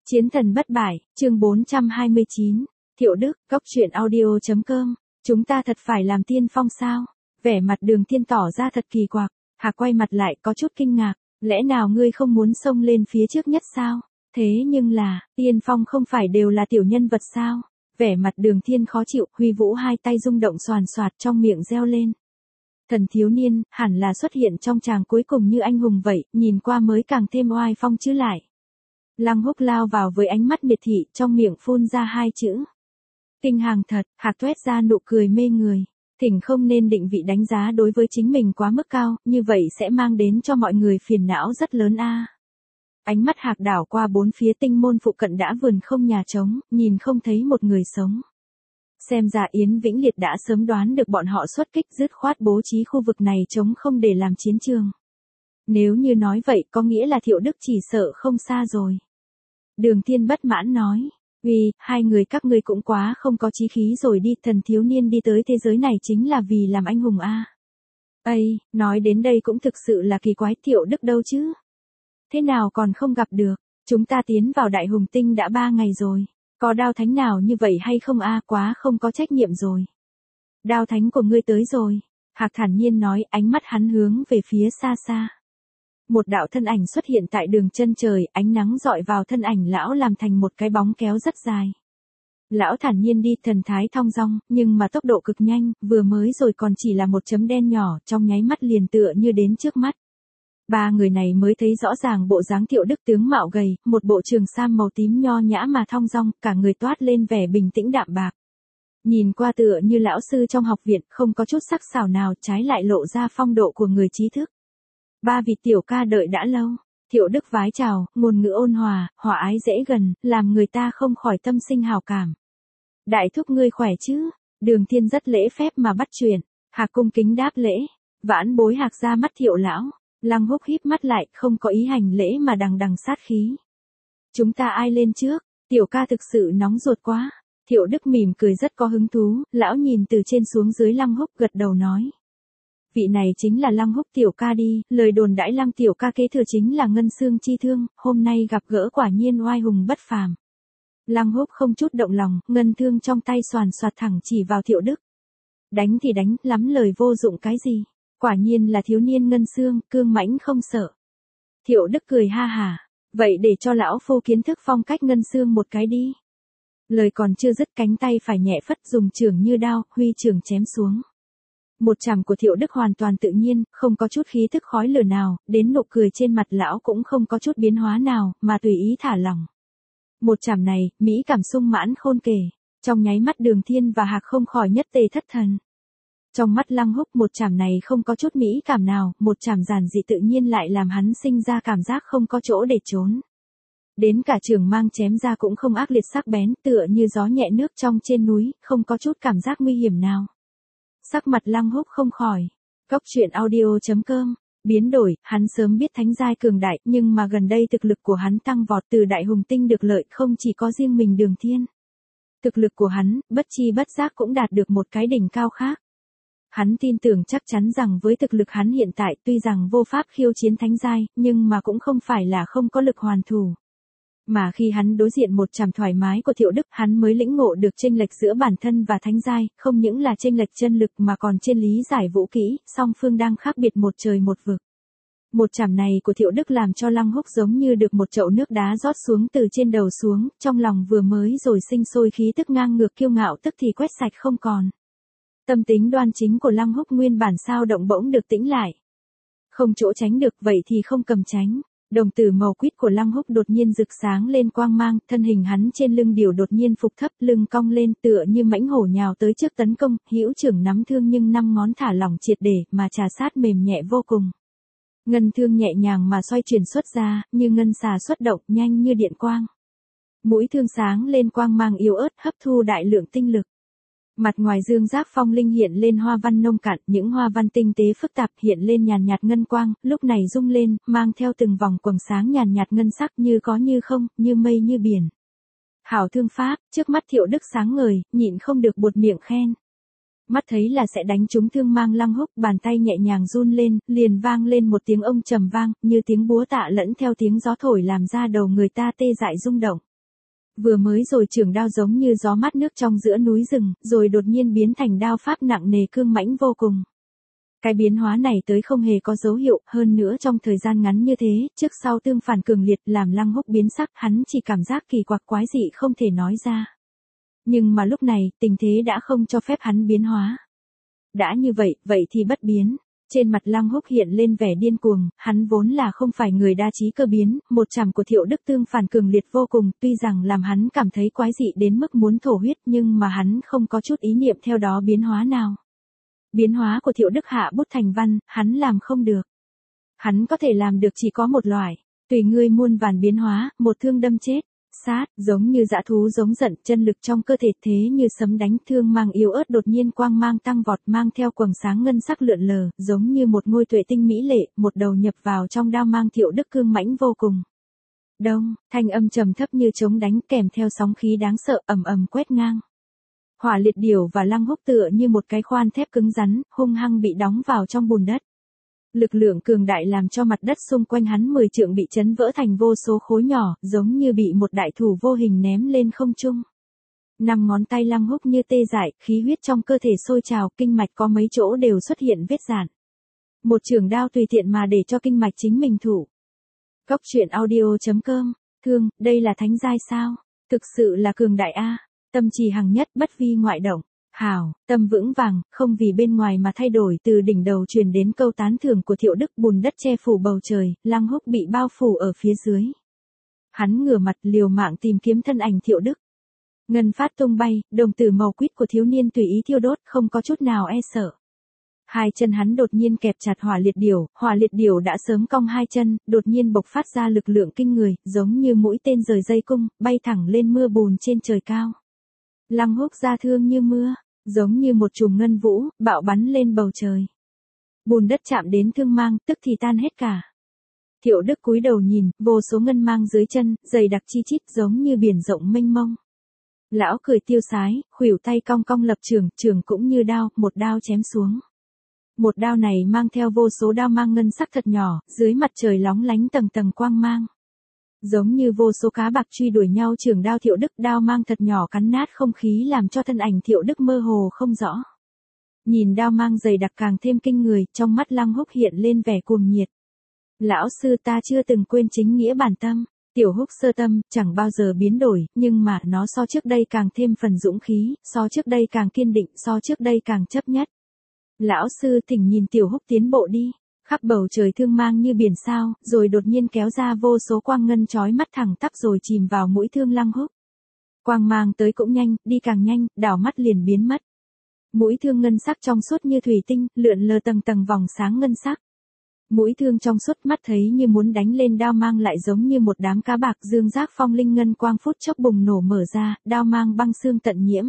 Chiến thần bất bại, chương 429, Thiệu Đức, Cốc truyện audio.com, chúng ta thật phải làm tiên phong sao? Vẻ mặt Đường Thiên tỏ ra thật kỳ quặc, Hạc quay mặt lại có chút kinh ngạc, lẽ nào ngươi không muốn xông lên phía trước nhất sao? Thế nhưng là, tiên phong không phải đều là tiểu nhân vật sao? Vẻ mặt Đường Thiên khó chịu, huy vũ hai tay rung động xoàn xoạt trong miệng reo lên. Thần thiếu niên, hẳn là xuất hiện trong tràng cuối cùng như anh hùng vậy, nhìn qua mới càng thêm oai phong chứ lại. Lăng Húc lao vào với ánh mắt miệt thị, trong miệng phun ra hai chữ. Kinh hàng thật, Hạc tuét ra nụ cười mê người. Thỉnh không nên định vị đánh giá đối với chính mình quá mức cao, như vậy sẽ mang đến cho mọi người phiền não rất lớn a. Ánh mắt Hạc đảo qua bốn phía tinh môn phụ cận đã vườn không nhà trống, nhìn không thấy một người sống. Xem ra Yến Vĩnh Liệt đã sớm đoán được bọn họ xuất kích dứt khoát bố trí khu vực này trống không để làm chiến trường. Nếu như nói vậy có nghĩa là Thiệu Đức chỉ sợ không xa rồi. Đường Thiên bất mãn nói, hai người các ngươi cũng quá không có chí khí rồi đi, thần thiếu niên đi tới thế giới này chính là vì làm anh hùng a. Nói đến đây cũng thực sự là kỳ quái, Thiệu Đức đâu chứ? Thế nào còn không gặp được, chúng ta tiến vào Đại Hùng Tinh đã 3 ngày rồi, có đao thánh nào như vậy hay không a? Quá không có trách nhiệm rồi. Đao thánh của ngươi tới rồi, Hạc thản nhiên nói, ánh mắt hắn hướng về phía xa xa. Một đạo thân ảnh xuất hiện tại đường chân trời, ánh nắng dọi vào thân ảnh lão làm thành một cái bóng kéo rất dài. Lão thản nhiên đi thần thái thong dong, nhưng mà tốc độ cực nhanh, vừa mới rồi còn chỉ là một chấm đen nhỏ, trong nháy mắt liền tựa như đến trước mắt. Ba người này mới thấy rõ ràng bộ dáng Thiệu Đức, tướng mạo gầy, một bộ trường sam màu tím nho nhã mà thong dong, cả người toát lên vẻ bình tĩnh đạm bạc. Nhìn qua tựa như lão sư trong học viện, không có chút sắc sảo nào, trái lại lộ ra phong độ của người trí thức. Ba vị tiểu ca đợi đã lâu. Thiệu Đức vái chào, ngôn ngữ ôn hòa, hòa ái dễ gần, làm người ta không khỏi tâm sinh hào cảm. Đại thúc ngươi khỏe chứ? Đường Thiên rất lễ phép mà bắt chuyện. Hạc cung kính đáp lễ. Vãn bối Hạc ra mắt Thiệu lão. Lăng Húc híp mắt lại, không có ý hành lễ mà đằng đằng sát khí. Chúng ta ai lên trước? Tiểu ca thực sự nóng ruột quá. Thiệu Đức mỉm cười rất có hứng thú, lão nhìn từ trên xuống dưới Lăng Húc gật đầu nói. Vị này chính là Lăng Húc tiểu ca đi, lời đồn đãi Lăng tiểu ca kế thừa chính là Ngân Xương chi thương, hôm nay gặp gỡ quả nhiên oai hùng bất phàm. Lăng Húc không chút động lòng, ngân thương trong tay xoàn xoạt thẳng chỉ vào Thiệu Đức. Đánh thì đánh, lắm lời vô dụng cái gì, quả nhiên là thiếu niên Ngân Xương, cương mãnh không sợ. Thiệu Đức cười ha hả, vậy để cho lão phu kiến thức phong cách Ngân Xương một cái đi. Lời còn chưa dứt, cánh tay phải nhẹ phất dùng chưởng như đao, huy chưởng chém xuống. Một chảm của Thiệu Đức hoàn toàn tự nhiên, không có chút khí thức khói lửa nào, đến nụ cười trên mặt lão cũng không có chút biến hóa nào, mà tùy ý thả lỏng. Một chảm này, mỹ cảm sung mãn khôn kể, trong nháy mắt Đường Thiên và Hạc không khỏi nhất tề thất thần. Trong mắt Lăng Húc một chảm này không có chút mỹ cảm nào, một chảm giản dị tự nhiên lại làm hắn sinh ra cảm giác không có chỗ để trốn. Đến cả trường mang chém ra cũng không ác liệt sắc bén, tựa như gió nhẹ nước trong trên núi, không có chút cảm giác nguy hiểm nào. Sắc mặt Lăng Húc không khỏi. Cốc truyện audio.com, biến đổi, hắn sớm biết thánh giai cường đại, nhưng mà gần đây thực lực của hắn tăng vọt, từ Đại Hùng Tinh được lợi không chỉ có riêng mình Đường Thiên. Thực lực của hắn, bất chi bất giác cũng đạt được một cái đỉnh cao khác. Hắn tin tưởng chắc chắn rằng với thực lực hắn hiện tại, tuy rằng vô pháp khiêu chiến thánh giai, nhưng mà cũng không phải là không có lực hoàn thủ. Mà khi hắn đối diện một chảm thoải mái của Thiệu Đức, hắn mới lĩnh ngộ được chênh lệch giữa bản thân và thánh giai, không những là chênh lệch chân lực mà còn trên lý giải vũ kỹ, song phương đang khác biệt một trời một vực. Một chảm này của Thiệu Đức làm cho Lăng Húc giống như được một chậu nước đá rót xuống từ trên đầu xuống, trong lòng vừa mới rồi sinh sôi khí tức ngang ngược kiêu ngạo tức thì quét sạch không còn. Tâm tính đoan chính của Lăng Húc nguyên bản sao động bỗng được tĩnh lại. Không chỗ tránh được vậy thì không cầm tránh. Đồng tử màu quýt của Lăng Húc đột nhiên rực sáng lên quang mang, thân hình hắn trên lưng điểu đột nhiên phục thấp, lưng cong lên tựa như mãnh hổ nhào tới trước tấn công, hữu trưởng nắm thương nhưng 5 ngón thả lỏng triệt để, mà trà sát mềm nhẹ vô cùng. Ngân thương nhẹ nhàng mà xoay chuyển xuất ra, như ngân xà xuất động, nhanh như điện quang. Mũi thương sáng lên quang mang yếu ớt, hấp thu đại lượng tinh lực. Mặt ngoài dương giáp phong linh hiện lên hoa văn nông cạn, những hoa văn tinh tế phức tạp hiện lên nhàn nhạt ngân quang, lúc này rung lên, mang theo từng vòng quầng sáng nhàn nhạt ngân sắc như có như không, như mây như biển. Hảo thương pháp, trước mắt Thiệu Đức sáng ngời, nhịn không được buột miệng khen. Mắt thấy là sẽ đánh trúng thương mang Lăng Húc, bàn tay nhẹ nhàng run lên, liền vang lên một tiếng ông trầm vang, như tiếng búa tạ lẫn theo tiếng gió thổi làm ra đầu người ta tê dại rung động. Vừa mới rồi trường đao giống như gió mát nước trong giữa núi rừng, rồi đột nhiên biến thành đao pháp nặng nề cương mãnh vô cùng. Cái biến hóa này tới không hề có dấu hiệu, hơn nữa trong thời gian ngắn như thế, trước sau tương phản cường liệt làm Lăng Húc biến sắc, hắn chỉ cảm giác kỳ quặc quái dị không thể nói ra. Nhưng mà lúc này, tình thế đã không cho phép hắn biến hóa. Đã như vậy, vậy thì bất biến. Trên mặt Lăng Húc hiện lên vẻ điên cuồng, hắn vốn là không phải người đa trí cơ biến, một chảm của Thiệu Đức tương phản cường liệt vô cùng, tuy rằng làm hắn cảm thấy quái dị đến mức muốn thổ huyết nhưng mà hắn không có chút ý niệm theo đó biến hóa nào. Biến hóa của Thiệu Đức hạ bút thành văn, hắn làm không được. Hắn có thể làm được chỉ có một loại, tùy ngươi muôn vàn biến hóa, một thương đâm chết. Sát, giống như dã thú giống giận, chân lực trong cơ thể thế như sấm đánh, thương mang yếu ớt đột nhiên quang mang tăng vọt, mang theo quầng sáng ngân sắc lượn lờ, giống như một ngôi tuệ tinh mỹ lệ, một đầu nhập vào trong đao mang Thiệu Đức cương mãnh vô cùng. Đông, thanh âm trầm thấp như trống đánh kèm theo sóng khí đáng sợ ầm ầm quét ngang. Hỏa Liệt Điểu và Lăng Húc tựa như một cái khoan thép cứng rắn, hung hăng bị đóng vào trong bùn đất. Lực lượng cường đại làm cho mặt đất xung quanh hắn 10 trượng bị chấn vỡ thành vô số khối nhỏ, giống như bị một đại thủ vô hình ném lên không trung. 5 ngón tay Lăng Húc như tê dại, khí huyết trong cơ thể sôi trào, kinh mạch có mấy chỗ đều xuất hiện vết rạn. Một chưởng đao tùy tiện mà để cho kinh mạch chính mình thủ. Cốc truyện audio.com, thương, đây là thánh giai sao? Thực sự là cường đại a. Tâm trì hằng nhất, bất vi ngoại động. Hảo, tâm vững vàng, không vì bên ngoài mà thay đổi. Từ đỉnh đầu truyền đến câu tán thưởng của Thiệu Đức, bùn đất che phủ bầu trời, Lăng Húc bị bao phủ ở phía dưới. Hắn ngửa mặt liều mạng tìm kiếm thân ảnh Thiệu Đức. Ngân phát tung bay, đồng tử màu quýt của thiếu niên tùy ý thiêu đốt, không có chút nào e sợ. Hai chân hắn đột nhiên kẹp chặt Hỏa Liệt Điểu đã sớm cong hai chân, đột nhiên bộc phát ra lực lượng kinh người, giống như mũi tên rời dây cung, bay thẳng lên mưa bùn trên trời cao. Lăng Húc ra thương như mưa, giống như một chùm ngân vũ, bạo bắn lên bầu trời. Bùn đất chạm đến thương mang, tức thì tan hết cả. Thiệu Đức cúi đầu nhìn, vô số ngân mang dưới chân, dày đặc chi chít giống như biển rộng mênh mông. Lão cười tiêu sái, khuỷu tay cong cong lập trường cũng như đao, một đao chém xuống. Một đao này mang theo vô số đao mang ngân sắc thật nhỏ, dưới mặt trời lóng lánh tầng tầng quang mang. Giống như vô số cá bạc truy đuổi nhau, trường đao Thiệu Đức, đao mang thật nhỏ cắn nát không khí làm cho thân ảnh Thiệu Đức mơ hồ không rõ. Nhìn đao mang dày đặc càng thêm kinh người, trong mắt Lăng Húc hiện lên vẻ cuồng nhiệt. Lão sư, ta chưa từng quên chính nghĩa bản tâm. Tiểu Húc sơ tâm, chẳng bao giờ biến đổi, nhưng mà nó so trước đây càng thêm phần dũng khí, so trước đây càng kiên định, so trước đây càng chấp nhất. Lão sư, thỉnh nhìn Tiểu Húc tiến bộ đi. Khắp bầu trời thương mang như biển sao, rồi đột nhiên kéo ra vô số quang ngân chói mắt thẳng tắp rồi chìm vào mũi thương Lăng Húc. Quang mang tới cũng nhanh, đi càng nhanh, đảo mắt liền biến mất. Mũi thương ngân sắc trong suốt như thủy tinh, lượn lờ tầng tầng vòng sáng ngân sắc. Mũi thương trong suốt mắt thấy như muốn đánh lên, đao mang lại giống như một đám cá bạc, dương giác phong linh ngân quang phút chốc bùng nổ mở ra, đao mang băng xương tận nhiễm.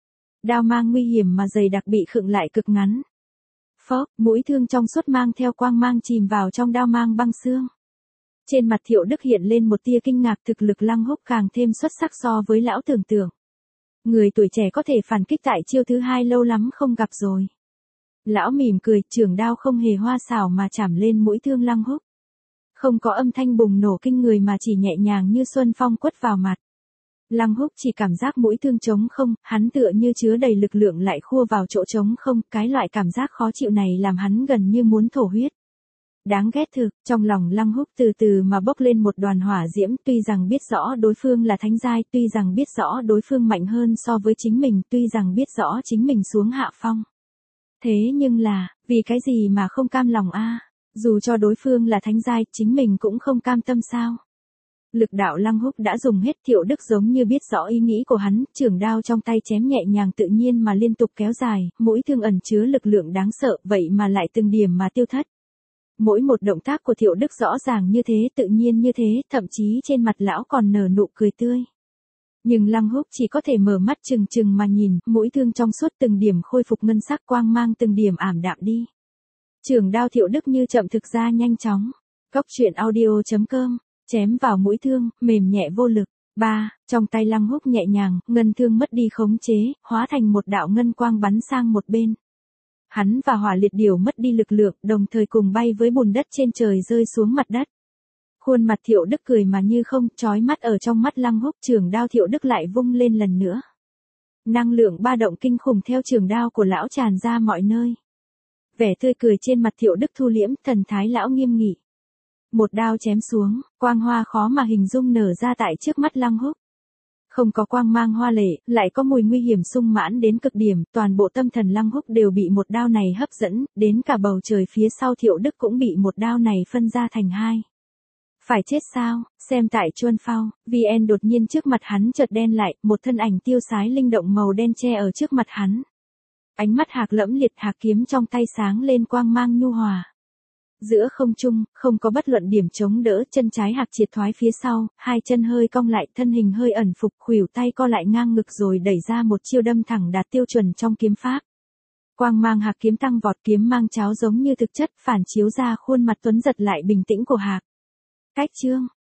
Đao mang nguy hiểm mà dày đặc bị khựng lại cực ngắn. Phốc, mũi thương trong suốt mang theo quang mang chìm vào trong đao mang băng xương. Trên mặt Thiệu Đức hiện lên một tia kinh ngạc, thực lực Lăng Húc càng thêm xuất sắc so với lão tưởng tượng. Người tuổi trẻ có thể phản kích tại chiêu thứ hai lâu lắm không gặp rồi. Lão mỉm cười, chưởng đao không hề hoa xảo mà chảm lên mũi thương Lăng Húc. Không có âm thanh bùng nổ kinh người mà chỉ nhẹ nhàng như xuân phong quất vào mặt. Lăng Húc chỉ cảm giác mũi thương trống không, hắn tựa như chứa đầy lực lượng lại khua vào chỗ trống không, cái loại cảm giác khó chịu này làm hắn gần như muốn thổ huyết. Đáng ghét thực, trong lòng Lăng Húc từ từ mà bốc lên một đoàn hỏa diễm, tuy rằng biết rõ đối phương là thánh giai, tuy rằng biết rõ đối phương mạnh hơn so với chính mình, tuy rằng biết rõ chính mình xuống hạ phong. Thế nhưng là, vì cái gì mà không cam lòng a? Dù cho đối phương là thánh giai, chính mình cũng không cam tâm sao? Lực đạo Lăng Húc đã dùng hết, Thiệu Đức giống như biết rõ ý nghĩ của hắn, chưởng đao trong tay chém nhẹ nhàng tự nhiên mà liên tục kéo dài, mũi thương ẩn chứa lực lượng đáng sợ, vậy mà lại từng điểm mà tiêu thất. Mỗi một động tác của Thiệu Đức rõ ràng như thế, tự nhiên như thế, thậm chí trên mặt lão còn nở nụ cười tươi. Nhưng Lăng Húc chỉ có thể mở mắt trừng trừng mà nhìn, mũi thương trong suốt từng điểm khôi phục ngân sắc, quang mang từng điểm ảm đạm đi. Chưởng đao Thiệu Đức như chậm thực ra nhanh chóng. Cốc truyện audio.com, chém vào mũi thương, mềm nhẹ vô lực. Trong tay Lăng Húc nhẹ nhàng, ngân thương mất đi khống chế, hóa thành một đạo ngân quang bắn sang một bên. Hắn và Hỏa Liệt Điểu mất đi lực lượng, đồng thời cùng bay với bùn đất trên trời rơi xuống mặt đất. Khuôn mặt Thiệu Đức cười mà như không, chói mắt ở trong mắt Lăng Húc, trường đao Thiệu Đức lại vung lên lần nữa. Năng lượng ba động kinh khủng theo trường đao của lão tràn ra mọi nơi. Vẻ tươi cười trên mặt Thiệu Đức thu liễm, thần thái lão nghiêm nghị. Một đao chém xuống, quang hoa khó mà hình dung nở ra tại trước mắt Lăng Húc. Không có quang mang hoa lệ, lại có mùi nguy hiểm sung mãn đến cực điểm, toàn bộ tâm thần Lăng Húc đều bị một đao này hấp dẫn, đến cả bầu trời phía sau Thiệu Đức cũng bị một đao này phân ra thành hai. Phải chết sao? Xem tại Chuân Phao, VN đột nhiên trước mặt hắn chợt đen lại, một thân ảnh tiêu sái linh động màu đen che ở trước mặt hắn. Ánh mắt Hạc lẫm liệt, Hạc kiếm trong tay sáng lên quang mang nhu hòa. Giữa không trung, không có bất luận điểm chống đỡ, chân trái Hạc triệt thoái phía sau, hai chân hơi cong lại, thân hình hơi ẩn phục, khuỷu tay co lại ngang ngực rồi đẩy ra một chiêu đâm thẳng đạt tiêu chuẩn trong kiếm pháp. Quang mang Hạc kiếm tăng vọt, kiếm mang cháo giống như thực chất, phản chiếu ra khuôn mặt tuấn giật lại bình tĩnh của Hạc. Cách chương